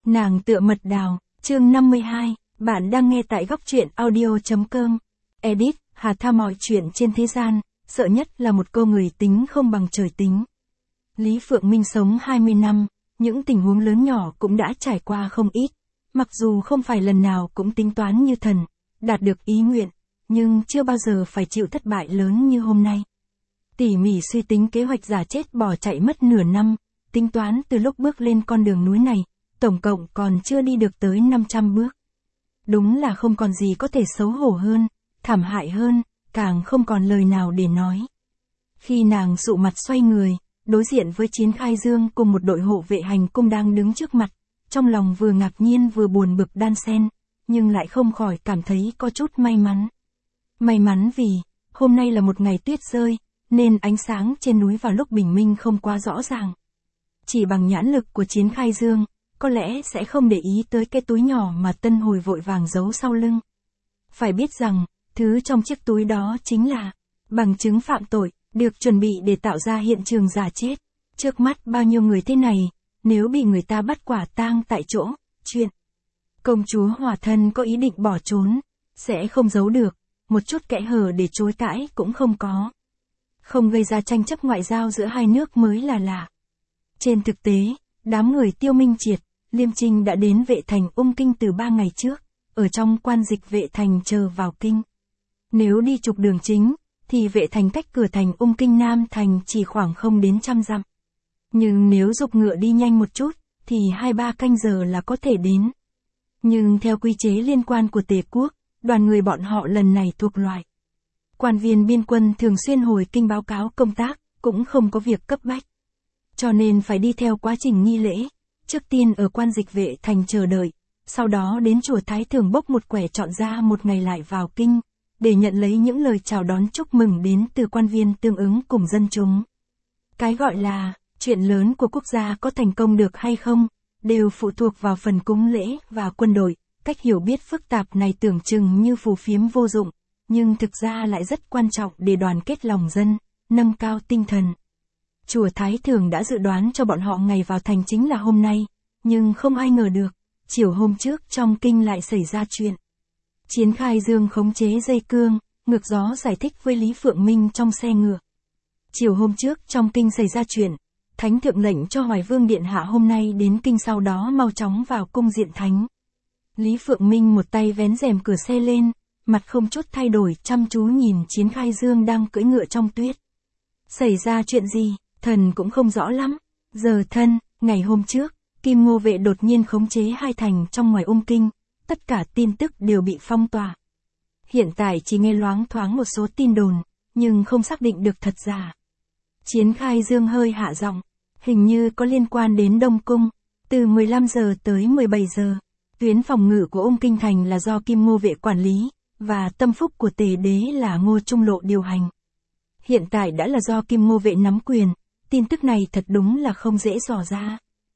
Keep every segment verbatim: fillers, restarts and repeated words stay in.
Nàng tựa mật đào, chương năm mươi hai, bạn đang nghe tại góc truyện audio.com. Edit, Hà tha mọi chuyện trên thế gian, sợ nhất là một câu người tính không bằng trời tính. Lý Phượng Minh sống hai mươi năm, những tình huống lớn nhỏ cũng đã trải qua không ít. Mặc dù không phải lần nào cũng tính toán như thần, đạt được ý nguyện, nhưng chưa bao giờ phải chịu thất bại lớn như hôm nay. Tỉ mỉ suy tính kế hoạch giả chết bỏ chạy mất nửa năm, tính toán từ lúc bước lên con đường núi này, tổng cộng còn chưa đi được tới năm trăm bước. Đúng là không còn gì có thể xấu hổ hơn, thảm hại hơn, càng không còn lời nào để nói. Khi nàng dụ mặt xoay người, đối diện với Chiến Khai Dương cùng một đội hộ vệ hành cung đang đứng trước mặt, trong lòng vừa ngạc nhiên vừa buồn bực đan xen, nhưng lại không khỏi cảm thấy có chút may mắn. May mắn vì, hôm nay là một ngày tuyết rơi, nên ánh sáng trên núi vào lúc bình minh không quá rõ ràng. Chỉ bằng nhãn lực của Chiến Khai Dương, có lẽ sẽ không để ý tới cái túi nhỏ mà Tân Hồi vội vàng giấu sau lưng. Phải biết rằng, thứ trong chiếc túi đó chính là bằng chứng phạm tội, được chuẩn bị để tạo ra hiện trường giả chết. Trước mắt bao nhiêu người thế này, nếu bị người ta bắt quả tang tại chỗ, chuyện công chúa Hỏa Thân có ý định bỏ trốn, sẽ không giấu được, một chút kẽ hở để chối cãi cũng không có. Không gây ra tranh chấp ngoại giao giữa hai nước mới là lạ. Trên thực tế, đám người Tiêu Minh Triệt, Liêm Trinh đã đến Vệ Thành Ung Kinh từ ba ngày trước, ở trong quan dịch Vệ Thành chờ vào kinh. Nếu đi trục đường chính, thì Vệ Thành cách cửa thành Ung Kinh Nam Thành chỉ khoảng không đến trăm dặm. Nhưng nếu dục ngựa đi nhanh một chút, thì hai ba canh giờ là có thể đến. Nhưng theo quy chế liên quan của Tề quốc, đoàn người bọn họ lần này thuộc loại quan viên biên quân thường xuyên hồi kinh báo cáo công tác, cũng không có việc cấp bách. Cho nên phải đi theo quá trình nghi lễ, trước tiên ở quan dịch Vệ Thành chờ đợi, sau đó đến chùa Thái Thường bốc một quẻ chọn ra một ngày lại vào kinh, để nhận lấy những lời chào đón chúc mừng đến từ quan viên tương ứng cùng dân chúng. Cái gọi là, chuyện lớn của quốc gia có thành công được hay không, đều phụ thuộc vào phần cúng lễ và quân đội. Cách hiểu biết phức tạp này tưởng chừng như phù phiếm vô dụng, nhưng thực ra lại rất quan trọng để đoàn kết lòng dân, nâng cao tinh thần. Chùa Thái Thường đã dự đoán cho bọn họ ngày vào thành chính là hôm nay, nhưng không ai ngờ được, chiều hôm trước trong kinh lại xảy ra chuyện. Chiến Khai Dương khống chế dây cương, ngược gió giải thích với Lý Phượng Minh trong xe ngựa. Chiều hôm trước trong kinh xảy ra chuyện, Thánh thượng lệnh cho Hoài Vương Điện Hạ hôm nay đến kinh sau đó mau chóng vào cung diện thánh. Lý Phượng Minh một tay vén rèm cửa xe lên, mặt không chút thay đổi chăm chú nhìn Chiến Khai Dương đang cưỡi ngựa trong tuyết. Xảy ra chuyện gì, thần cũng không rõ lắm. Giờ thân, ngày hôm trước, Kim Ngô Vệ đột nhiên khống chế hai thành trong ngoài Ung Kinh, tất cả tin tức đều bị phong tỏa. Hiện tại chỉ nghe loáng thoáng một số tin đồn, nhưng không xác định được thật giả. Chiến Khai Dương hơi hạ giọng, hình như có liên quan đến Đông Cung, từ mười lăm giờ tới mười bảy giờ. Tuyến phòng ngự của Ung Kinh Thành là do Kim Ngô Vệ quản lý, và tâm phúc của Tề đế là Ngô Trung Lộ điều hành. Hiện tại đã là do Kim Ngô Vệ nắm quyền, tin tức này thật đúng là không dễ dò ra.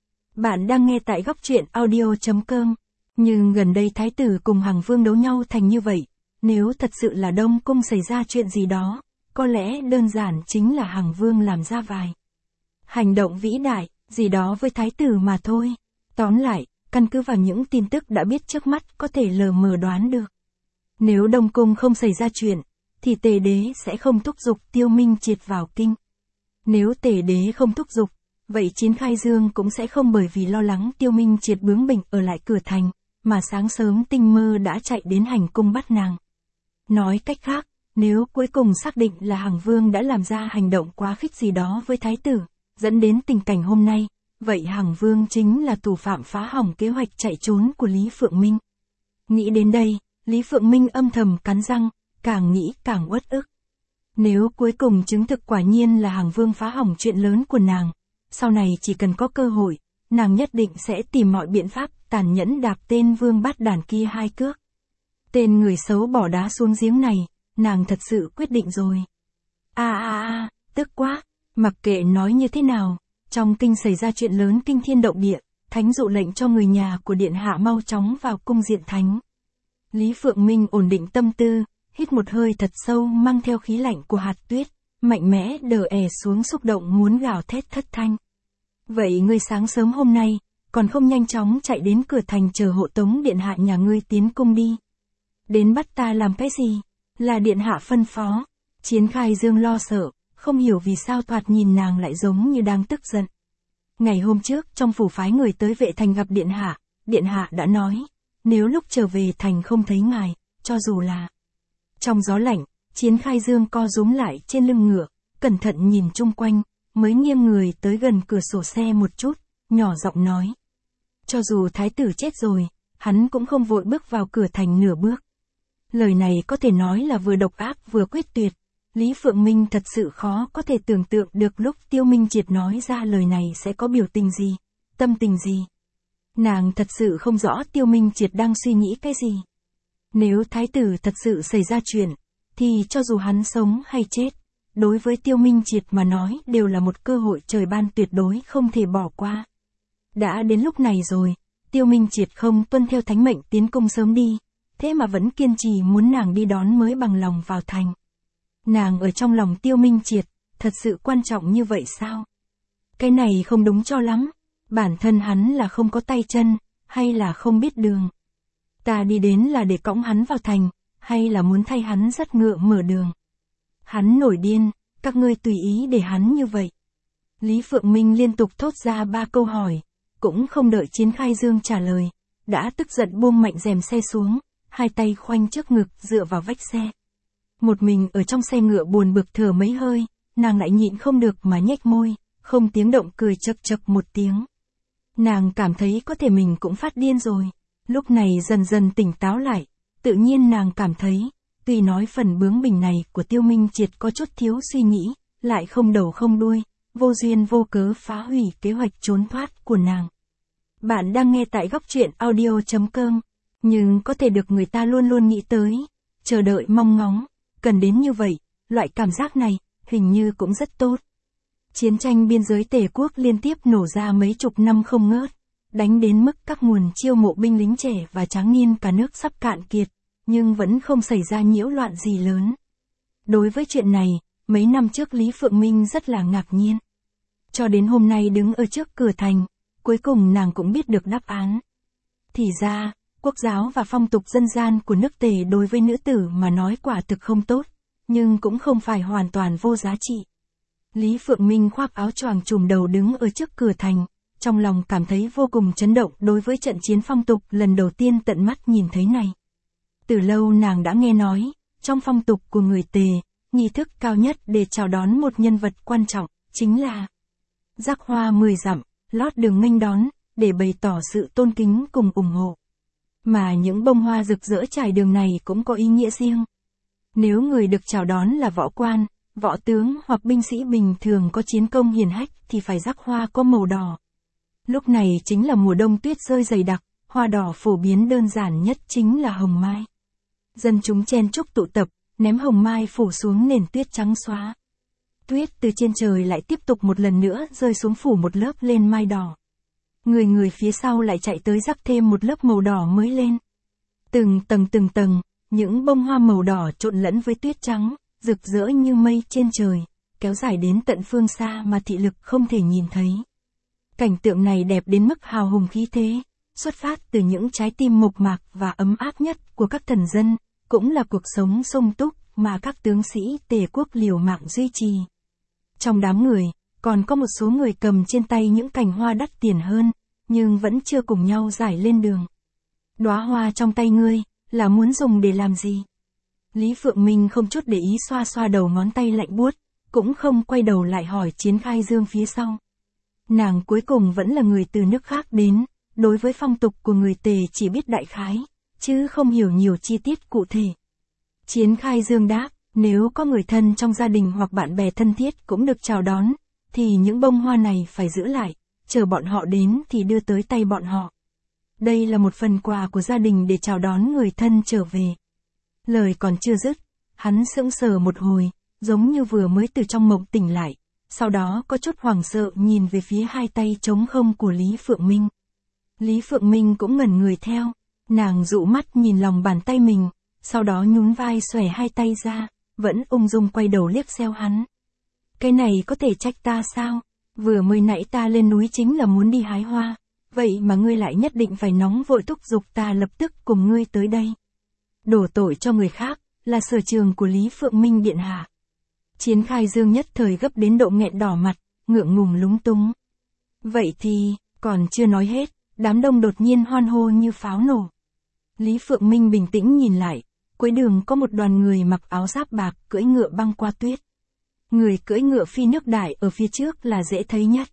Bạn đang nghe tại góc truyện audio.com, nhưng gần đây Thái tử cùng Hằng Vương đấu nhau thành như vậy, nếu thật sự là Đông Cung xảy ra chuyện gì đó, có lẽ đơn giản chính là Hằng Vương làm ra vài hành động vĩ đại, gì đó với Thái tử mà thôi. Tóm lại, căn cứ vào những tin tức đã biết trước mắt có thể lờ mờ đoán được. Nếu Đông Cung không xảy ra chuyện, thì Tề đế sẽ không thúc giục Tiêu Minh Triệt vào kinh. Nếu Tề đế không thúc giục, vậy Chiến Khai Dương cũng sẽ không bởi vì lo lắng Tiêu Minh Triệt bướng bỉnh ở lại cửa thành, mà sáng sớm tinh mơ đã chạy đến hành cung bắt nàng. Nói cách khác, nếu cuối cùng xác định là Hằng Vương đã làm ra hành động quá khích gì đó với Thái tử, dẫn đến tình cảnh hôm nay, vậy Hằng Vương chính là thủ phạm phá hỏng kế hoạch chạy trốn của Lý Phượng Minh. Nghĩ đến đây, Lý Phượng Minh âm thầm cắn răng, càng nghĩ càng uất ức. Nếu cuối cùng chứng thực quả nhiên là Hằng Vương phá hỏng chuyện lớn của nàng, sau này chỉ cần có cơ hội, nàng nhất định sẽ tìm mọi biện pháp tàn nhẫn đạp tên Vương Bát Đản kia hai cước. Tên người xấu bỏ đá xuống giếng này, nàng thật sự quyết định rồi. A a a, tức quá, mặc kệ nói như thế nào, trong kinh xảy ra chuyện lớn kinh thiên động địa, thánh dụ lệnh cho người nhà của điện hạ mau chóng vào cung diện thánh. Lý Phượng Minh ổn định tâm tư, hít một hơi thật sâu mang theo khí lạnh của hạt tuyết, mạnh mẽ đờ è xuống xúc động muốn gào thét thất thanh. Vậy ngươi sáng sớm hôm nay, còn không nhanh chóng chạy đến cửa thành chờ hộ tống điện hạ nhà ngươi tiến cung đi. Đến bắt ta làm cái gì? Là điện hạ phân phó. Chiến Khai Dương lo sợ, không hiểu vì sao thoạt nhìn nàng lại giống như đang tức giận. Ngày hôm trước trong phủ phái người tới vệ thành gặp điện hạ, điện hạ đã nói, nếu lúc trở về thành không thấy ngài, cho dù là trong gió lạnh. Chiến Khai Dương co rúm lại trên lưng ngựa, cẩn thận nhìn chung quanh, mới nghiêng người tới gần cửa sổ xe một chút, nhỏ giọng nói. Cho dù thái tử chết rồi, hắn cũng không vội bước vào cửa thành nửa bước. Lời này có thể nói là vừa độc ác vừa quyết tuyệt. Lý Phượng Minh thật sự khó có thể tưởng tượng được lúc Tiêu Minh Triệt nói ra lời này sẽ có biểu tình gì, tâm tình gì. Nàng thật sự không rõ Tiêu Minh Triệt đang suy nghĩ cái gì. Nếu thái tử thật sự xảy ra chuyện, thì cho dù hắn sống hay chết, đối với Tiêu Minh Triệt mà nói đều là một cơ hội trời ban tuyệt đối không thể bỏ qua. Đã đến lúc này rồi, Tiêu Minh Triệt không tuân theo thánh mệnh tiến cung sớm đi, thế mà vẫn kiên trì muốn nàng đi đón mới bằng lòng vào thành. Nàng ở trong lòng Tiêu Minh Triệt, thật sự quan trọng như vậy sao? Cái này không đúng cho lắm, bản thân hắn là không có tay chân, hay là không biết đường. Ta đi đến là để cõng hắn vào thành, hay là muốn thay hắn dắt ngựa mở đường. Hắn nổi điên, các ngươi tùy ý để hắn như vậy. Lý Phượng Minh liên tục thốt ra ba câu hỏi, cũng không đợi Chiến Khai Dương trả lời, đã tức giận buông mạnh rèm xe xuống, hai tay khoanh trước ngực dựa vào vách xe. Một mình ở trong xe ngựa buồn bực thở mấy hơi, nàng lại nhịn không được mà nhếch môi, không tiếng động cười chậc chậc một tiếng. Nàng cảm thấy có thể mình cũng phát điên rồi, lúc này dần dần tỉnh táo lại, tự nhiên nàng cảm thấy, tuy nói phần bướng bỉnh này của Tiêu Minh Triệt có chút thiếu suy nghĩ, lại không đầu không đuôi, vô duyên vô cớ phá hủy kế hoạch trốn thoát của nàng. Bạn đang nghe tại góc truyện audio chấm com, nhưng có thể được người ta luôn luôn nghĩ tới, chờ đợi mong ngóng, cần đến như vậy, loại cảm giác này, hình như cũng rất tốt. Chiến tranh biên giới Tề quốc liên tiếp nổ ra mấy chục năm không ngớt, đánh đến mức các nguồn chiêu mộ binh lính trẻ và tráng niên cả nước sắp cạn kiệt, nhưng vẫn không xảy ra nhiễu loạn gì lớn. Đối với chuyện này, mấy năm trước Lý Phượng Minh rất là ngạc nhiên. Cho đến hôm nay đứng ở trước cửa thành, cuối cùng nàng cũng biết được đáp án. Thì ra, quốc giáo và phong tục dân gian của nước Tề đối với nữ tử mà nói quả thực không tốt, nhưng cũng không phải hoàn toàn vô giá trị. Lý Phượng Minh khoác áo choàng trùm đầu đứng ở trước cửa thành, trong lòng cảm thấy vô cùng chấn động đối với trận chiến phong tục lần đầu tiên tận mắt nhìn thấy này. Từ lâu nàng đã nghe nói, trong phong tục của người Tề, nghi thức cao nhất để chào đón một nhân vật quan trọng, chính là rắc hoa mười dặm, lót đường nghênh đón, để bày tỏ sự tôn kính cùng ủng hộ. Mà những bông hoa rực rỡ trải đường này cũng có ý nghĩa riêng. Nếu người được chào đón là võ quan, võ tướng hoặc binh sĩ bình thường có chiến công hiển hách thì phải rắc hoa có màu đỏ. Lúc này chính là mùa đông tuyết rơi dày đặc, hoa đỏ phổ biến đơn giản nhất chính là hồng mai. Dân chúng chen chúc tụ tập, ném hồng mai phủ xuống nền tuyết trắng xóa. Tuyết từ trên trời lại tiếp tục một lần nữa rơi xuống phủ một lớp lên mai đỏ. Người người phía sau lại chạy tới rắc thêm một lớp màu đỏ mới lên. Từng tầng từng tầng, những bông hoa màu đỏ trộn lẫn với tuyết trắng, rực rỡ như mây trên trời, kéo dài đến tận phương xa mà thị lực không thể nhìn thấy. Cảnh tượng này đẹp đến mức hào hùng khí thế, xuất phát từ những trái tim mộc mạc và ấm áp nhất của các thần dân, cũng là cuộc sống sung túc mà các tướng sĩ Tề quốc liều mạng duy trì. Trong đám người, còn có một số người cầm trên tay những cành hoa đắt tiền hơn, nhưng vẫn chưa cùng nhau rải lên đường. Đóa hoa trong tay ngươi, là muốn dùng để làm gì? Lý Phượng Minh không chút để ý xoa xoa đầu ngón tay lạnh buốt, cũng không quay đầu lại hỏi Chiến Khai Dương phía sau. Nàng cuối cùng vẫn là người từ nước khác đến, đối với phong tục của người Tề chỉ biết đại khái, chứ không hiểu nhiều chi tiết cụ thể. Chiến Khai Dương đáp, nếu có người thân trong gia đình hoặc bạn bè thân thiết cũng được chào đón, thì những bông hoa này phải giữ lại, chờ bọn họ đến thì đưa tới tay bọn họ. Đây là một phần quà của gia đình để chào đón người thân trở về. Lời còn chưa dứt, hắn sững sờ một hồi, giống như vừa mới từ trong mộng tỉnh lại, sau đó có chút hoảng sợ nhìn về phía hai tay trống không của Lý Phượng Minh. Lý Phượng Minh cũng ngẩn người theo, nàng dụ mắt nhìn lòng bàn tay mình, sau đó nhún vai xòe hai tay ra, vẫn ung dung quay đầu liếc xéo hắn. Cái này có thể trách ta sao? Vừa mới nãy ta lên núi chính là muốn đi hái hoa, vậy mà ngươi lại nhất định phải nóng vội thúc giục ta lập tức cùng ngươi tới đây. Đổ tội cho người khác, là sở trường của Lý Phượng Minh điện hạ. Chiến Khai Dương nhất thời gấp đến độ nghẹn đỏ mặt, ngượng ngùng lúng túng. Vậy thì, còn chưa nói hết, đám đông đột nhiên hoan hô như pháo nổ. Lý Phượng Minh bình tĩnh nhìn lại, cuối đường có một đoàn người mặc áo giáp bạc cưỡi ngựa băng qua tuyết. Người cưỡi ngựa phi nước đại ở phía trước là dễ thấy nhất.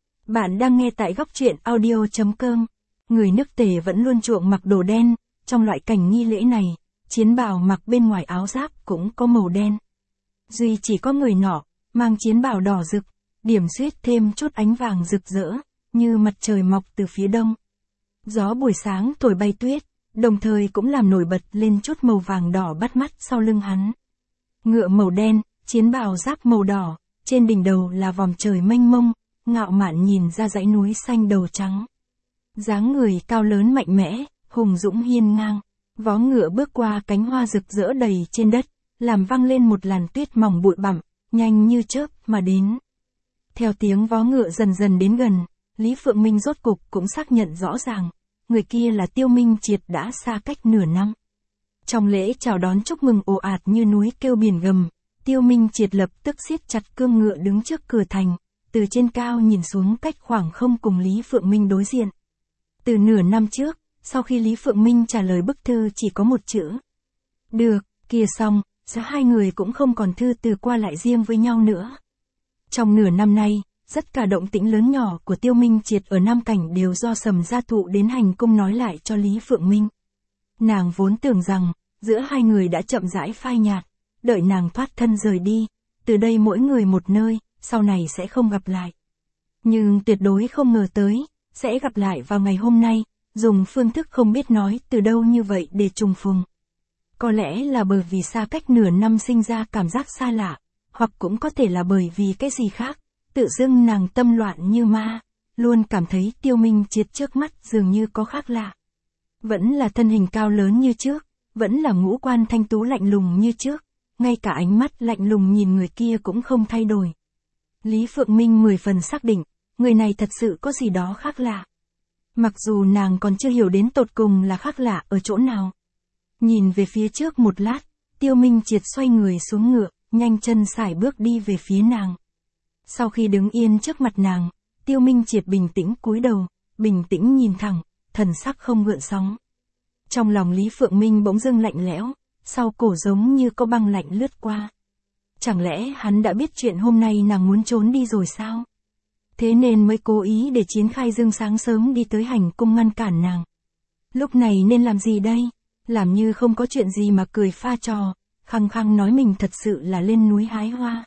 Bạn đang nghe tại góc truyện audio chấm com. Người nước Tề vẫn luôn chuộng mặc đồ đen, trong loại cảnh nghi lễ này, chiến bào mặc bên ngoài áo giáp cũng có màu đen. Duy chỉ có người nọ, mang chiến bào đỏ rực, điểm xuyết thêm chút ánh vàng rực rỡ, như mặt trời mọc từ phía đông. Gió buổi sáng thổi bay tuyết, đồng thời cũng làm nổi bật lên chút màu vàng đỏ bắt mắt sau lưng hắn. Ngựa màu đen, chiến bào giáp màu đỏ, trên đỉnh đầu là vòm trời mênh mông, ngạo mạn nhìn ra dãy núi xanh đầu trắng. Dáng người cao lớn mạnh mẽ, hùng dũng hiên ngang, vó ngựa bước qua cánh hoa rực rỡ đầy trên đất, làm văng lên một làn tuyết mỏng bụi bặm, nhanh như chớp mà đến. Theo tiếng vó ngựa dần dần đến gần, Lý Phượng Minh rốt cục cũng xác nhận rõ ràng, người kia là Tiêu Minh Triệt đã xa cách nửa năm. Trong lễ chào đón chúc mừng ồ ạt như núi kêu biển gầm, Tiêu Minh Triệt lập tức siết chặt cương ngựa đứng trước cửa thành, từ trên cao nhìn xuống cách khoảng không cùng Lý Phượng Minh đối diện. Từ nửa năm trước, sau khi Lý Phượng Minh trả lời bức thư chỉ có một chữ. Được, kia xong, giữa hai người cũng không còn thư từ qua lại riêng với nhau nữa. Trong nửa năm nay, tất cả động tĩnh lớn nhỏ của Tiêu Minh Triệt ở Nam Cảnh đều do Sầm Gia Thụ đến hành cung nói lại cho Lý Phượng Minh. Nàng vốn tưởng rằng, giữa hai người đã chậm rãi phai nhạt, đợi nàng thoát thân rời đi, từ đây mỗi người một nơi, sau này sẽ không gặp lại. Nhưng tuyệt đối không ngờ tới, sẽ gặp lại vào ngày hôm nay, dùng phương thức không biết nói từ đâu như vậy để trùng phùng. Có lẽ là bởi vì xa cách nửa năm sinh ra cảm giác xa lạ, hoặc cũng có thể là bởi vì cái gì khác, tự dưng nàng tâm loạn như ma, luôn cảm thấy Tiêu Minh Triệt trước mắt dường như có khác lạ. Vẫn là thân hình cao lớn như trước, vẫn là ngũ quan thanh tú lạnh lùng như trước, ngay cả ánh mắt lạnh lùng nhìn người kia cũng không thay đổi. Lý Phượng Minh mười phần xác định, người này thật sự có gì đó khác lạ. Mặc dù nàng còn chưa hiểu đến tột cùng là khác lạ ở chỗ nào. Nhìn về phía trước một lát, Tiêu Minh Triệt xoay người xuống ngựa, nhanh chân sải bước đi về phía nàng. Sau khi đứng yên trước mặt nàng, Tiêu Minh Triệt bình tĩnh cúi đầu, bình tĩnh nhìn thẳng, thần sắc không gợn sóng. Trong lòng Lý Phượng Minh bỗng dưng lạnh lẽo, sau cổ giống như có băng lạnh lướt qua. Chẳng lẽ hắn đã biết chuyện hôm nay nàng muốn trốn đi rồi sao? Thế nên mới cố ý để Chiến Khai Dương sáng sớm đi tới hành cung ngăn cản nàng. Lúc này nên làm gì đây? Làm như không có chuyện gì mà cười pha trò, khăng khăng nói mình thật sự là lên núi hái hoa.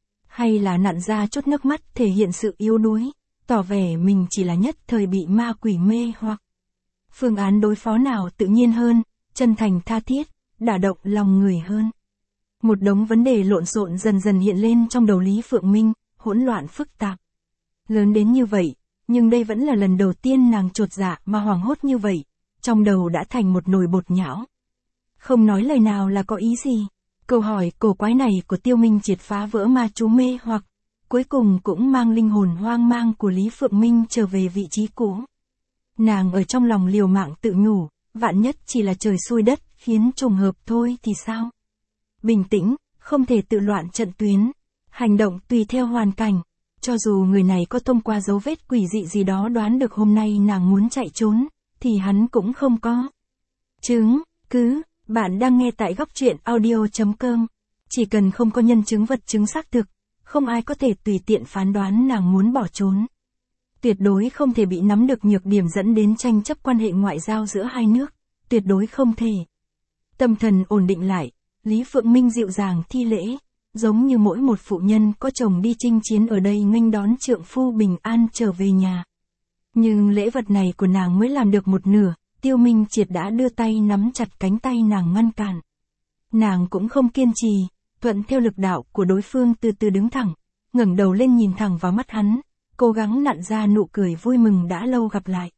Hay là nặn ra chút nước mắt thể hiện sự yếu đuối, tỏ vẻ mình chỉ là nhất thời bị ma quỷ mê hoặc. Phương án đối phó nào tự nhiên hơn, chân thành tha thiết, đả động lòng người hơn. Một đống vấn đề lộn xộn dần dần hiện lên trong đầu Lý Phượng Minh, hỗn loạn phức tạp. Lớn đến như vậy, nhưng đây vẫn là lần đầu tiên nàng chột dạ mà hoảng hốt như vậy, trong đầu đã thành một nồi bột nhão. Không nói lời nào là có ý gì. Câu hỏi cổ quái này của Tiêu Minh Triệt phá vỡ ma chú mê hoặc, cuối cùng cũng mang linh hồn hoang mang của Lý Phượng Minh trở về vị trí cũ. Nàng ở trong lòng liều mạng tự nhủ, vạn nhất chỉ là trời xui đất khiến trùng hợp thôi thì sao? Bình tĩnh, không thể tự loạn trận tuyến, hành động tùy theo hoàn cảnh. Cho dù người này có thông qua dấu vết quỷ dị gì đó đoán được hôm nay nàng muốn chạy trốn, thì hắn cũng không có chứng cứ. Bạn đang nghe tại góc truyện audio chấm com. Chỉ cần không có nhân chứng vật chứng xác thực, không ai có thể tùy tiện phán đoán nàng muốn bỏ trốn. Tuyệt đối không thể bị nắm được nhược điểm dẫn đến tranh chấp quan hệ ngoại giao giữa hai nước, tuyệt đối không thể. Tâm thần ổn định lại, Lý Phượng Minh dịu dàng thi lễ, giống như mỗi một phụ nhân có chồng đi chinh chiến ở đây nghênh đón trượng phu bình an trở về nhà. Nhưng lễ vật này của nàng mới làm được một nửa, Tiêu Minh Triệt đã đưa tay nắm chặt cánh tay nàng ngăn cản. Nàng cũng không kiên trì, thuận theo lực đạo của đối phương từ từ đứng thẳng, ngẩng đầu lên nhìn thẳng vào mắt hắn, cố gắng nặn ra nụ cười vui mừng đã lâu gặp lại.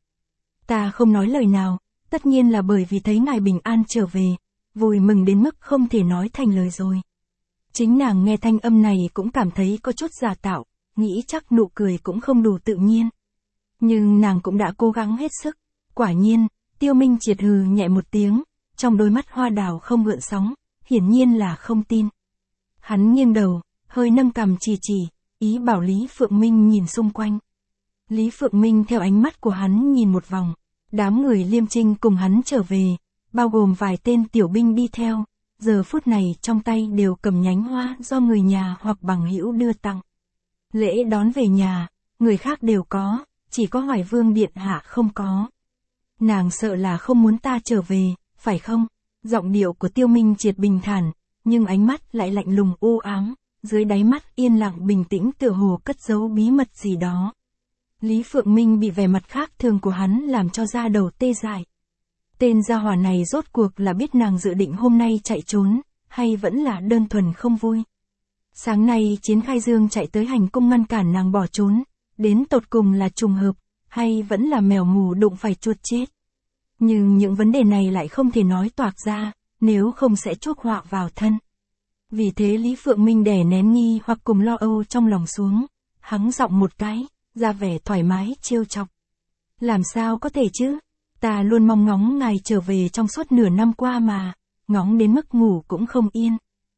Ta không nói lời nào, tất nhiên là bởi vì thấy ngài bình an trở về, vui mừng đến mức không thể nói thành lời rồi. Chính nàng nghe thanh âm này cũng cảm thấy có chút giả tạo, nghĩ chắc nụ cười cũng không đủ tự nhiên. Nhưng nàng cũng đã cố gắng hết sức. Quả nhiên, Tiêu Minh Triệt hừ nhẹ một tiếng, trong đôi mắt hoa đào không gợn sóng, hiển nhiên là không tin. Hắn nghiêng đầu, hơi nâng cằm chỉ chỉ, ý bảo Lý Phượng Minh nhìn xung quanh. Lý Phượng Minh theo ánh mắt của hắn nhìn một vòng, đám người Liêm Trinh cùng hắn trở về, bao gồm vài tên tiểu binh đi theo, giờ phút này trong tay đều cầm nhánh hoa do người nhà hoặc bằng hữu đưa tặng. Lễ đón về nhà, người khác đều có, chỉ có Hoài Vương điện hạ không có. Nàng sợ là không muốn ta trở về, phải không? Giọng điệu của Tiêu Minh Triệt bình thản, nhưng ánh mắt lại lạnh lùng u ám, dưới đáy mắt yên lặng bình tĩnh tựa hồ cất giấu bí mật gì đó. Lý Phượng Minh bị vẻ mặt khác thường của hắn làm cho da đầu tê dại. Tên gia hỏa này rốt cuộc là biết nàng dự định hôm nay chạy trốn, hay vẫn là đơn thuần không vui. Sáng nay Chiến Khai Dương chạy tới hành cung ngăn cản nàng bỏ trốn, đến tột cùng là trùng hợp, hay vẫn là mèo mù đụng phải chuột chết. Nhưng những vấn đề này lại không thể nói toạc ra, nếu không sẽ chuốc họa vào thân. Vì thế Lý Phượng Minh đè nén nghi hoặc cùng lo âu trong lòng xuống, hắng giọng một cái, ra vẻ thoải mái trêu chọc. Làm sao có thể chứ? Ta luôn mong ngóng ngài trở về trong suốt nửa năm qua mà, ngóng đến mức ngủ cũng không yên.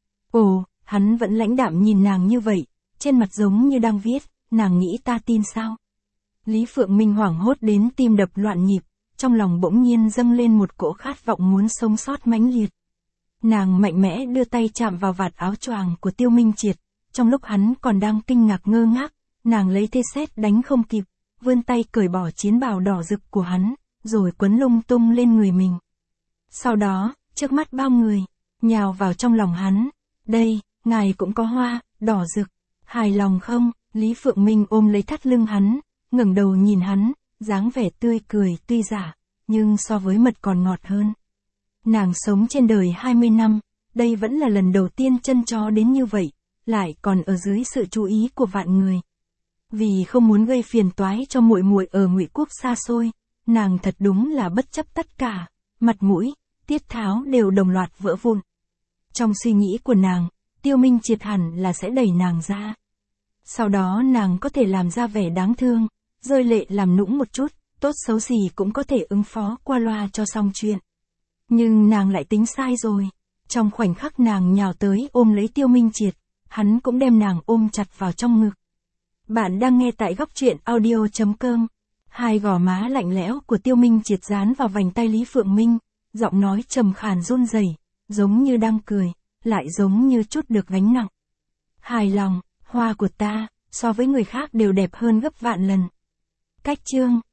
Ồ, hắn vẫn lãnh đạm nhìn nàng như vậy, trên mặt giống như đang viết, nàng nghĩ ta tin sao? Lý Phượng Minh hoảng hốt đến tim đập loạn nhịp, trong lòng bỗng nhiên dâng lên một cỗ khát vọng muốn sống sót mãnh liệt. Nàng mạnh mẽ đưa tay chạm vào vạt áo choàng của Tiêu Minh Triệt, trong lúc hắn còn đang kinh ngạc ngơ ngác, nàng lấy thế sét đánh không kịp, vươn tay cởi bỏ chiến bào đỏ rực của hắn, rồi quấn lung tung lên người mình. Sau đó, trước mắt bao người, nhào vào trong lòng hắn. Đây, ngài cũng có hoa, đỏ rực. Hài lòng không? Lý Phượng Minh ôm lấy thắt lưng hắn, ngẩng đầu nhìn hắn, dáng vẻ tươi cười tuy giả, nhưng so với mật còn ngọt hơn. Nàng sống trên đời hai mươi năm, đây vẫn là lần đầu tiên chân chó đến như vậy, lại còn ở dưới sự chú ý của vạn người. Vì không muốn gây phiền toái cho muội muội ở Ngụy Quốc xa xôi, nàng thật đúng là bất chấp tất cả, mặt mũi, tiết tháo đều đồng loạt vỡ vụn. Trong suy nghĩ của nàng, Tiêu Minh Triệt hẳn là sẽ đẩy nàng ra. Sau đó nàng có thể làm ra vẻ đáng thương, rơi lệ làm nũng một chút, tốt xấu gì cũng có thể ứng phó qua loa cho xong chuyện. Nhưng nàng lại tính sai rồi. Trong khoảnh khắc nàng nhào tới ôm lấy Tiêu Minh Triệt, hắn cũng đem nàng ôm chặt vào trong ngực. Bạn đang nghe tại góc truyện audio chấm com. Hai gò má lạnh lẽo của Tiêu Minh Triệt dán vào vành tay Lý Phượng Minh, giọng nói trầm khàn run rẩy, giống như đang cười, lại giống như trút được gánh nặng. Hài lòng, hoa của ta, so với người khác đều đẹp hơn gấp vạn lần. Cách chương